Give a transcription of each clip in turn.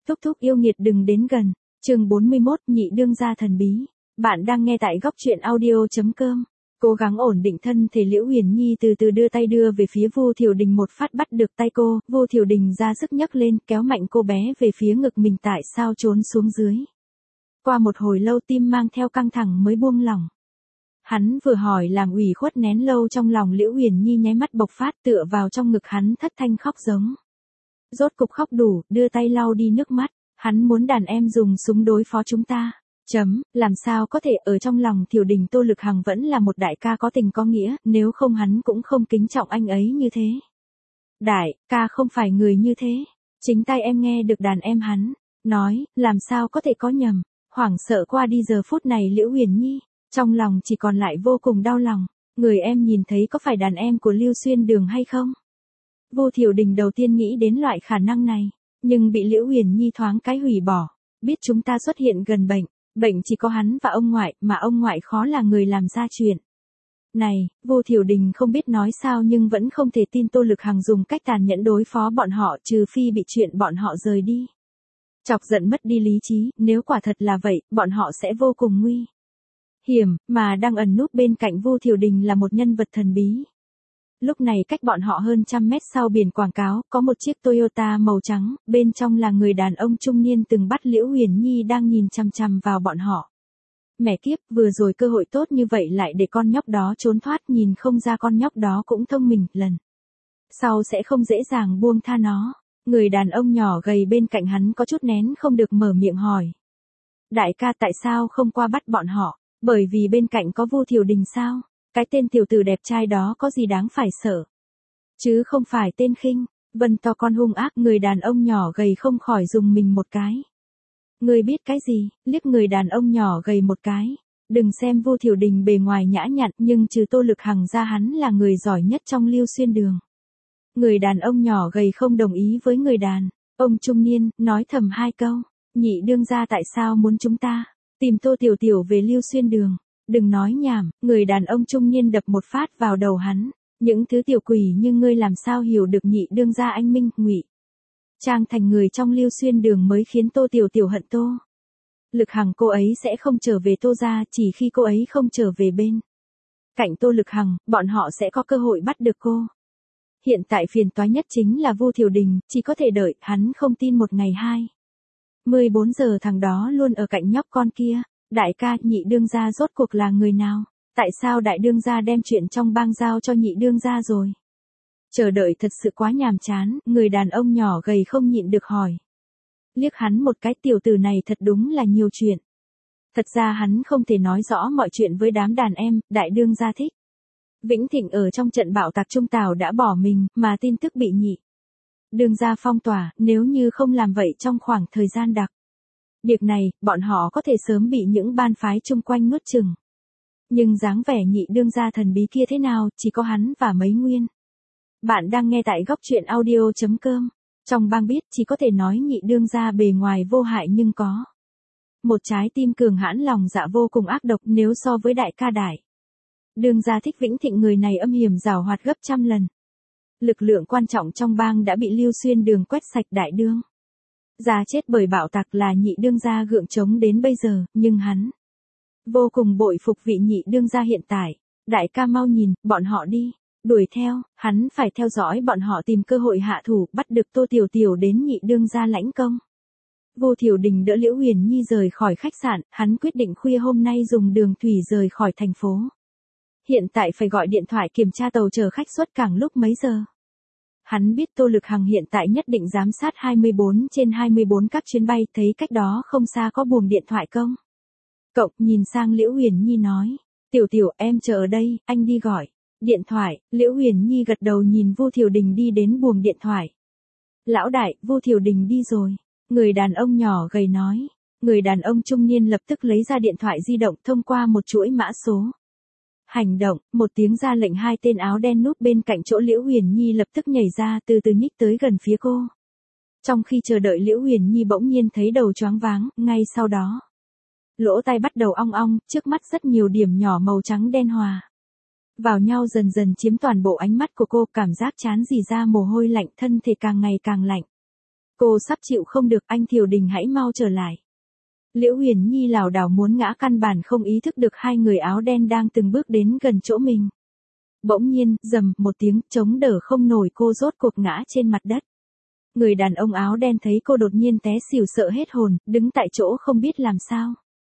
Thúc thúc yêu nghiệt đừng đến gần. Chương 41, nhị đương gia thần bí. Bạn đang nghe tại góc truyện audio.com. Cố gắng ổn định thân thể, Liễu Huyền Nhi từ từ đưa tay đưa về phía Vu Thiểu Đình, một phát bắt được tay cô. Vu Thiểu Đình ra sức nhấc lên, kéo mạnh cô bé về phía ngực mình, tại sao trốn xuống dưới. Qua một hồi lâu, tim mang theo căng thẳng mới buông lỏng. Hắn vừa hỏi làm ủy khuất nén lâu trong lòng Liễu Huyền Nhi nháy mắt bộc phát, tựa vào trong ngực hắn thất thanh khóc giống. Rốt cục khóc đủ, đưa tay lau đi nước mắt. Hắn muốn đàn em dùng súng đối phó chúng ta. Làm sao có thể, ở trong lòng Thiểu Đình Tô Lực Hằng vẫn là một đại ca có tình có nghĩa, nếu không hắn cũng không kính trọng anh ấy như thế. Đại ca không phải người như thế. Chính tay em nghe được đàn em hắn nói, làm sao có thể có nhầm. Hoảng sợ qua đi giờ phút này Liễu Huyền Nhi, trong lòng chỉ còn lại vô cùng đau lòng. Người em nhìn thấy có phải đàn em của Lưu Xuyên Đường hay không? Vu Thiểu Đình đầu tiên nghĩ đến loại khả năng này, nhưng bị Liễu Huyền Nhi thoáng cái hủy bỏ. Biết chúng ta xuất hiện gần bệnh chỉ có hắn và ông ngoại, mà ông ngoại khó là người làm ra chuyện này. Vu Thiểu Đình không biết nói sao nhưng vẫn không thể tin Tô Lực Hằng dùng cách tàn nhẫn đối phó bọn họ, trừ phi bị chuyện bọn họ rời đi chọc giận mất đi lý trí. Nếu quả thật là vậy, bọn họ sẽ vô cùng nguy hiểm, mà đang ẩn núp bên cạnh Vu Thiểu Đình là một nhân vật thần bí. Lúc này cách bọn họ hơn 100 mét sau biển quảng cáo, có một chiếc Toyota màu trắng, bên trong là người đàn ông trung niên từng bắt Liễu Huyền Nhi đang nhìn chằm chằm vào bọn họ. Mẹ kiếp, vừa rồi cơ hội tốt như vậy lại để con nhóc đó trốn thoát, nhìn không ra con nhóc đó cũng thông minh, lần sau sẽ không dễ dàng buông tha nó. Người đàn ông nhỏ gầy bên cạnh hắn có chút nén không được mở miệng hỏi. Đại ca tại sao không qua bắt bọn họ? Bởi vì bên cạnh có Vu Thiểu Đình sao? Cái tên tiểu tử đẹp trai đó có gì đáng phải sợ? Chứ không phải tên khinh vân to con hung ác. Người đàn ông nhỏ gầy không khỏi dùng mình một cái. Người biết cái gì? Liếc người đàn ông nhỏ gầy một cái. Đừng xem Vu Thiểu Đình bề ngoài nhã nhặn, nhưng trừ Tô Lực Hằng ra hắn là người giỏi nhất trong Lưu Xuyên Đường. Người đàn ông nhỏ gầy không đồng ý với người đàn ông trung niên, nói thầm hai câu. Nhị đương gia tại sao muốn chúng ta tìm Tô Tiểu Tiểu về Lưu Xuyên Đường? Đừng nói nhảm. Người đàn ông trung niên đập một phát vào đầu hắn. Những thứ tiểu quỷ như ngươi làm sao hiểu được nhị đương gia anh minh, ngụy trang thành người trong Lưu Xuyên Đường mới khiến Tô Tiểu Tiểu hận Tô Lực Hằng. Cô ấy sẽ không trở về Tô gia, chỉ khi cô ấy không trở về bên cạnh Tô Lực Hằng, bọn họ sẽ có cơ hội bắt được cô. Hiện tại phiền toái nhất chính là Vu Thiểu Đình, chỉ có thể đợi. Hắn không tin một ngày 24 giờ thằng đó luôn ở cạnh nhóc con kia. Đại ca, nhị đương gia rốt cuộc là người nào? Tại sao đại đương gia đem chuyện trong bang giao cho nhị đương gia rồi? Chờ đợi thật sự quá nhàm chán, người đàn ông nhỏ gầy không nhịn được hỏi. Liếc hắn một cái, tiểu tử này thật đúng là nhiều chuyện. Thật ra hắn không thể nói rõ mọi chuyện với đám đàn em. Đại đương gia thích Vĩnh Thịnh ở trong trận bạo tạc Trung Tào đã bỏ mình, mà tin tức bị nhị đương gia phong tỏa. Nếu như không làm vậy trong khoảng thời gian đặc biệt này, bọn họ có thể sớm bị những ban phái chung quanh nuốt chửng. Nhưng dáng vẻ nhị đương gia thần bí kia thế nào, chỉ có hắn và mấy nguyên. Bạn đang nghe tại góc truyện audio.com. Trong bang biết, chỉ có thể nói nhị đương gia bề ngoài vô hại nhưng có một trái tim cường hãn, lòng dạ vô cùng ác độc. Nếu so với đại ca đại đương gia Thích Vĩnh Thịnh, người này âm hiểm giàu hoạt gấp trăm lần. Lực lượng quan trọng trong bang đã bị Lưu Xuyên Đường quét sạch. Đại đương gia chết bởi bạo tạc là nhị đương gia gượng chống đến bây giờ, nhưng hắn vô cùng bội phục vị nhị đương gia hiện tại. Đại ca mau nhìn, bọn họ đi đuổi theo. Hắn phải theo dõi bọn họ, tìm cơ hội hạ thủ, bắt được Tô Tiểu Tiểu đến nhị đương gia lãnh công. Vu Thiểu Đình đỡ Liễu Huyền Nhi rời khỏi khách sạn. Hắn quyết định khuya hôm nay dùng đường thủy rời khỏi thành phố. Hiện tại phải gọi điện thoại kiểm tra tàu chở khách xuất cảng lúc mấy giờ. Hắn biết Tô Lực Hằng hiện tại nhất định giám sát 24/24 các chuyến bay, thấy cách đó không xa có buồng điện thoại công cộng. Nhìn sang Liễu Huyền Nhi nói. Tiểu Tiểu, em chờ ở đây, anh đi gọi điện thoại. Liễu Huyền Nhi gật đầu, nhìn Vu Thiểu Đình đi đến buồng điện thoại. Lão đại, Vu Thiểu Đình đi rồi. Người đàn ông nhỏ gầy nói. Người đàn ông trung niên lập tức lấy ra điện thoại di động, thông qua một chuỗi mã số hành động, một tiếng ra lệnh. Hai tên áo đen núp bên cạnh chỗ Liễu Huyền Nhi lập tức nhảy ra, từ từ nhích tới gần phía cô. Trong khi chờ đợi, Liễu Huyền Nhi bỗng nhiên thấy đầu choáng váng, ngay sau đó lỗ tai bắt đầu ong ong, trước mắt rất nhiều điểm nhỏ màu trắng đen hòa vào nhau, dần dần chiếm toàn bộ ánh mắt của cô. Cảm giác chán rỉ ra mồ hôi lạnh, thân thể càng ngày càng lạnh. Cô sắp chịu không được, anh Thiều Đình hãy mau trở lại. Liễu Huyền Nhi lảo đảo muốn ngã, căn bản không ý thức được hai người áo đen đang từng bước đến gần chỗ mình. Bỗng nhiên, rầm một tiếng, chống đỡ không nổi, cô rốt cuộc ngã trên mặt đất. Người đàn ông áo đen thấy cô đột nhiên té xỉu sợ hết hồn, đứng tại chỗ không biết làm sao.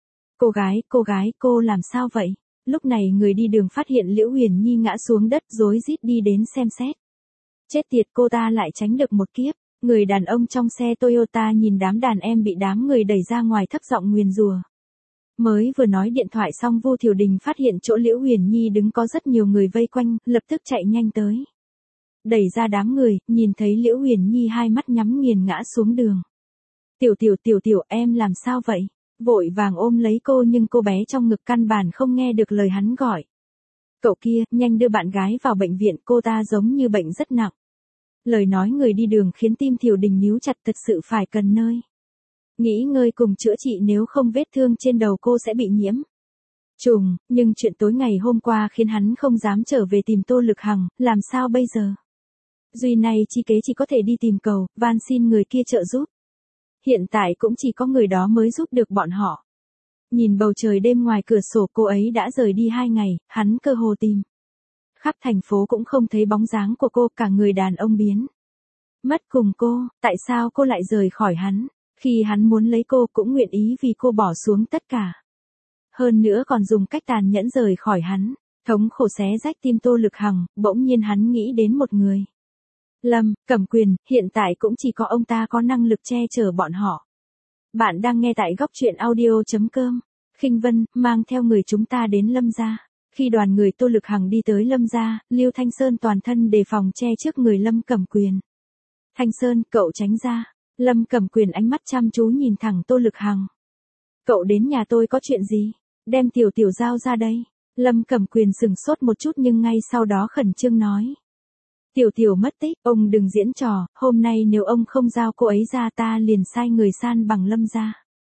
Cô gái, cô làm sao vậy? Lúc này người đi đường phát hiện Liễu Huyền Nhi ngã xuống đất, rối rít đi đến xem xét. Chết tiệt, cô ta lại tránh được một kiếp. Người đàn ông trong xe Toyota nhìn đám đàn em bị đám người đẩy ra ngoài thấp giọng nguyền rủa. Mới vừa nói điện thoại xong, Vu Thiều Đình phát hiện chỗ Liễu Huyền Nhi đứng có rất nhiều người vây quanh, lập tức chạy nhanh tới. Đẩy ra đám người, nhìn thấy Liễu Huyền Nhi hai mắt nhắm nghiền ngã xuống đường. Tiểu, em làm sao vậy? Vội vàng ôm lấy cô nhưng cô bé trong ngực căn bản không nghe được lời hắn gọi. Cậu kia, nhanh đưa bạn gái vào bệnh viện, cô ta giống như bệnh rất nặng. Lời nói người đi đường khiến tim Thiều Đình níu chặt, thật sự phải cần nơi nghỉ ngơi cùng chữa trị, nếu không vết thương trên đầu cô sẽ bị nhiễm trùng. Nhưng chuyện tối ngày hôm qua khiến hắn không dám trở về tìm Tô Lực Hằng, làm sao bây giờ? Duy này chi kế chỉ có thể đi tìm cầu, van xin người kia trợ giúp. Hiện tại cũng chỉ có người đó mới giúp được bọn họ. Nhìn bầu trời đêm ngoài cửa sổ, cô ấy đã rời đi 2 ngày, hắn cơ hồ tìm khắp thành phố cũng không thấy bóng dáng của cô, cả người đàn ông biến mất cùng cô. Tại sao cô lại rời khỏi hắn? Khi hắn muốn lấy cô cũng nguyện ý vì cô bỏ xuống tất cả. Hơn nữa còn dùng cách tàn nhẫn rời khỏi hắn. Thống khổ xé rách tim Tô Lực Hằng, bỗng nhiên hắn nghĩ đến một người. Lâm Cẩm Quyền, hiện tại cũng chỉ có ông ta có năng lực che chở bọn họ. Bạn đang nghe tại góc truyện audio.com. Khinh Vân, mang theo người chúng ta đến Lâm gia. Khi đoàn người Tô Lực Hằng đi tới Lâm gia, Lưu Thanh Sơn toàn thân đề phòng che trước người Lâm Cẩm Quyền. Thanh Sơn, cậu tránh ra. Lâm Cẩm Quyền ánh mắt chăm chú nhìn thẳng Tô Lực Hằng. Cậu đến nhà tôi có chuyện gì? Đem Tiểu giao ra đây. Lâm Cẩm Quyền sừng sốt một chút nhưng ngay sau đó khẩn trương nói. Tiểu mất tích, ông đừng diễn trò, hôm nay nếu ông không giao cô ấy ra ta liền sai người san bằng Lâm gia.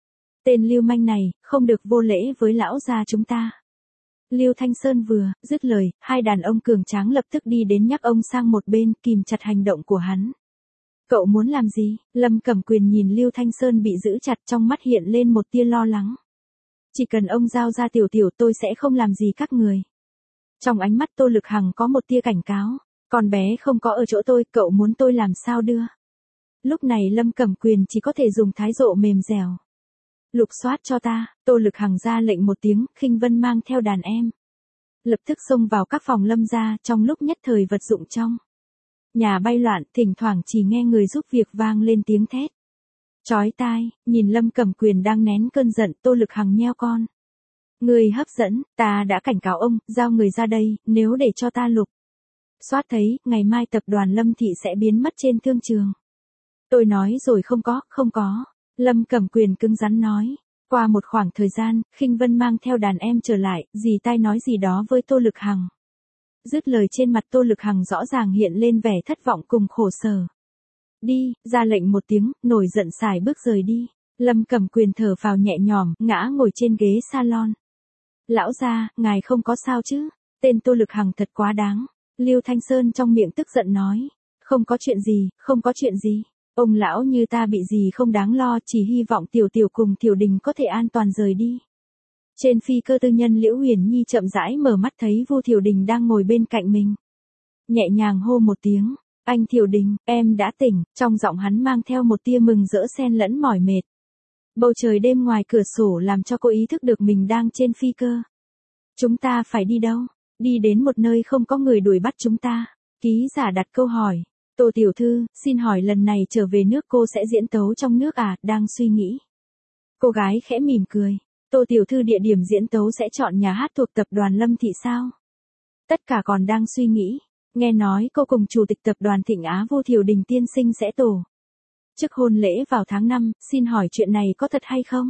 Tên lưu manh này, không được vô lễ với lão gia chúng ta. Lưu Thanh Sơn vừa dứt lời, hai đàn ông cường tráng lập tức đi đến nhắc ông sang một bên, kìm chặt hành động của hắn. Cậu muốn làm gì? Lâm Cẩm Quyền nhìn Lưu Thanh Sơn bị giữ chặt, trong mắt hiện lên một tia lo lắng. Chỉ cần ông giao ra Tiểu tôi sẽ không làm gì các người. Trong ánh mắt Tô Lực Hằng có một tia cảnh cáo. Con bé không có ở chỗ tôi, cậu muốn tôi làm sao đưa? Lúc này Lâm Cẩm Quyền chỉ có thể dùng thái độ mềm dẻo. Lục soát cho ta. Tô Lực Hằng ra lệnh một tiếng, Khinh Vân mang theo đàn em lập tức xông vào các phòng Lâm gia, trong lúc nhất thời vật dụng trong nhà bay loạn, thỉnh thoảng chỉ nghe người giúp việc vang lên tiếng thét chói tai. Nhìn Lâm Cẩm Quyền đang nén cơn giận, Tô Lực Hằng nheo con người hấp dẫn, ta đã cảnh cáo ông, giao người ra đây, nếu để cho ta lục soát thấy, ngày mai tập đoàn Lâm thị sẽ biến mất trên thương trường. Tôi nói rồi không có. Lâm Cẩm Quyền cứng rắn nói. Qua một khoảng thời gian, Khinh Vân mang theo đàn em trở lại, dì tai nói gì đó với Tô Lực Hằng. Dứt lời trên mặt Tô Lực Hằng rõ ràng hiện lên vẻ thất vọng cùng khổ sở. Đi, ra lệnh một tiếng, nổi giận sải bước rời đi. Lâm Cẩm Quyền thở phào nhẹ nhõm, ngã ngồi trên ghế salon. Lão gia, ngài không có sao chứ? Tên Tô Lực Hằng thật quá đáng. Lưu Thanh Sơn trong miệng tức giận nói. Không có chuyện gì. Ông lão như ta bị gì không đáng lo, chỉ hy vọng Tiểu cùng Thiều Đình có thể an toàn rời đi. Trên phi cơ tư nhân, Liễu Huyền Nhi chậm rãi mở mắt thấy Vu Thiều Đình đang ngồi bên cạnh mình. Nhẹ nhàng hô một tiếng, anh Thiều Đình, em đã tỉnh, trong giọng hắn mang theo một tia mừng rỡ xen lẫn mỏi mệt. Bầu trời đêm ngoài cửa sổ làm cho cô ý thức được mình đang trên phi cơ. Chúng ta phải đi đâu? Đi đến một nơi không có người đuổi bắt chúng ta. Ký giả đặt câu hỏi. Tô tiểu thư, xin hỏi lần này trở về nước cô sẽ diễn tấu trong nước à? Đang suy nghĩ. Cô gái khẽ mỉm cười. Tô tiểu thư, địa điểm diễn tấu sẽ chọn nhà hát thuộc tập đoàn Lâm thị sao? Tất cả còn đang suy nghĩ. Nghe nói cô cùng chủ tịch tập đoàn Thịnh Á Vu Thiều Đình tiên sinh sẽ tổ chức hôn lễ vào tháng 5, xin hỏi chuyện này có thật hay không?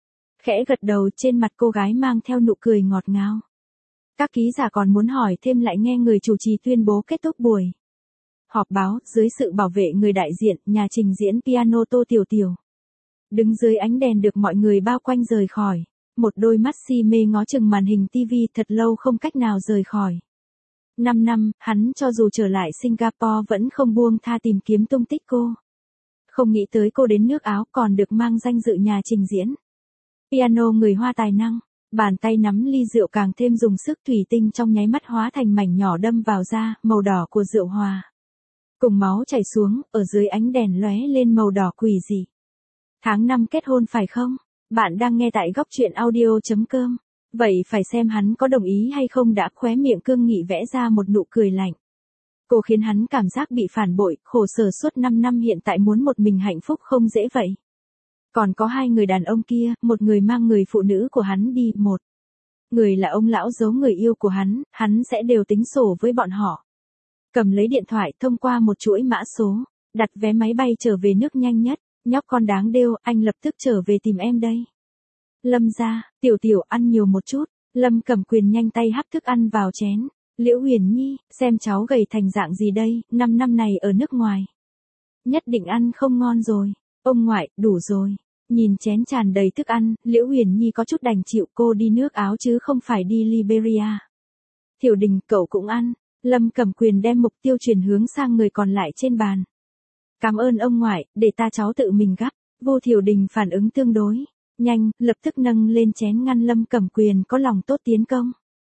Khẽ gật đầu, trên mặt cô gái mang theo nụ cười ngọt ngào. Các ký giả còn muốn hỏi thêm lại nghe người chủ trì tuyên bố kết thúc buổi họp báo. Dưới sự bảo vệ người đại diện, nhà trình diễn piano Tô Tiểu Tiểu đứng dưới ánh đèn được mọi người bao quanh rời khỏi. Một đôi mắt si mê ngó chừng màn hình TV thật lâu không cách nào rời khỏi. 5 năm, hắn cho dù trở lại Singapore vẫn không buông tha tìm kiếm tung tích cô. Không nghĩ tới cô đến nước Áo còn được mang danh dự nhà trình diễn. Piano người Hoa tài năng, bàn tay nắm ly rượu càng thêm dùng sức, thủy tinh trong nháy mắt hóa thành mảnh nhỏ đâm vào da, màu đỏ của rượu hòa cùng máu chảy xuống, ở dưới ánh đèn lóe lên màu đỏ quỷ dị. Tháng 5 kết hôn phải không? Bạn đang nghe tại góc truyện audio.com. Vậy phải xem hắn có đồng ý hay không đã, khóe miệng cương nghị vẽ ra một nụ cười lạnh. Cô khiến hắn cảm giác bị phản bội, khổ sở suốt 5 năm hiện tại muốn một mình hạnh phúc không dễ vậy. Còn có hai người đàn ông kia, một người mang người phụ nữ của hắn đi, một người là ông lão giấu người yêu của hắn sẽ đều tính sổ với bọn họ. Cầm lấy điện thoại thông qua một chuỗi mã số, đặt vé máy bay trở về nước nhanh nhất, nhóc con đáng đêu, anh lập tức trở về tìm em đây. Lâm ra, tiểu tiểu ăn nhiều một chút, Lâm Cẩm Quyền nhanh tay hấp thức ăn vào chén. Liễu Huyền Nhi, xem cháu gầy thành dạng gì đây, 5 năm này ở nước ngoài. Nhất định ăn không ngon rồi. Ông ngoại, đủ rồi. Nhìn chén tràn đầy thức ăn, Liễu Huyền Nhi có chút đành chịu, cô đi nước Áo chứ không phải đi Liberia. Thiểu Đình, cậu cũng ăn. Lâm Cẩm Quyền đem mục tiêu chuyển hướng sang người còn lại trên bàn. Cảm ơn ông ngoại, để ta cháu tự mình gắp. Vô Thiểu Đình phản ứng tương đối nhanh, lập tức nâng lên chén ngăn Lâm Cẩm Quyền có lòng tốt tiến công.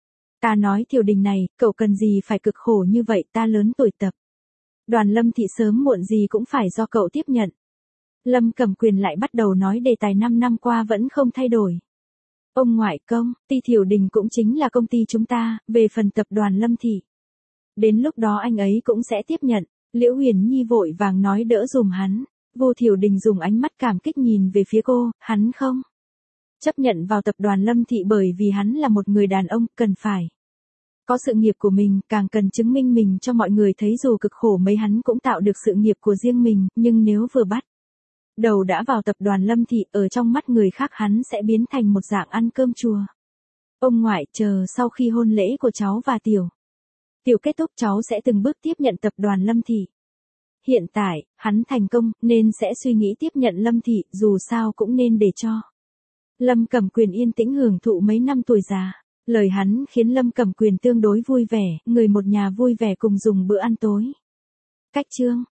Ta nói Thiểu Đình này, cậu cần gì phải cực khổ như vậy, ta lớn tuổi tập. Đoàn Lâm thị sớm muộn gì cũng phải do cậu tiếp nhận. Lâm Cẩm Quyền lại bắt đầu nói đề tài 5 năm qua vẫn không thay đổi. Ông ngoại, công ty Thiểu Đình cũng chính là công ty chúng ta, về phần tập đoàn Lâm thị. Đến lúc đó anh ấy cũng sẽ tiếp nhận. Liễu Huyền Nhi vội vàng nói đỡ dùm hắn. Vô Thiểu Đình dùng ánh mắt cảm kích nhìn về phía cô, hắn không chấp nhận vào tập đoàn Lâm thị bởi vì hắn là một người đàn ông, cần phải có sự nghiệp của mình, càng cần chứng minh mình cho mọi người thấy dù cực khổ mấy hắn cũng tạo được sự nghiệp của riêng mình, nhưng nếu vừa bắt đầu đã vào tập đoàn Lâm thị, ở trong mắt người khác hắn sẽ biến thành một dạng ăn cơm chùa. Ông ngoại, chờ sau khi hôn lễ của cháu và tiểu kết thúc cháu sẽ từng bước tiếp nhận tập đoàn Lâm thị. Hiện tại, hắn thành công, nên sẽ suy nghĩ tiếp nhận Lâm thị, dù sao cũng nên để cho Lâm Cẩm Quyền yên tĩnh hưởng thụ mấy năm tuổi già. Lời hắn khiến Lâm Cẩm Quyền tương đối vui vẻ, người một nhà vui vẻ cùng dùng bữa ăn tối. Cách chương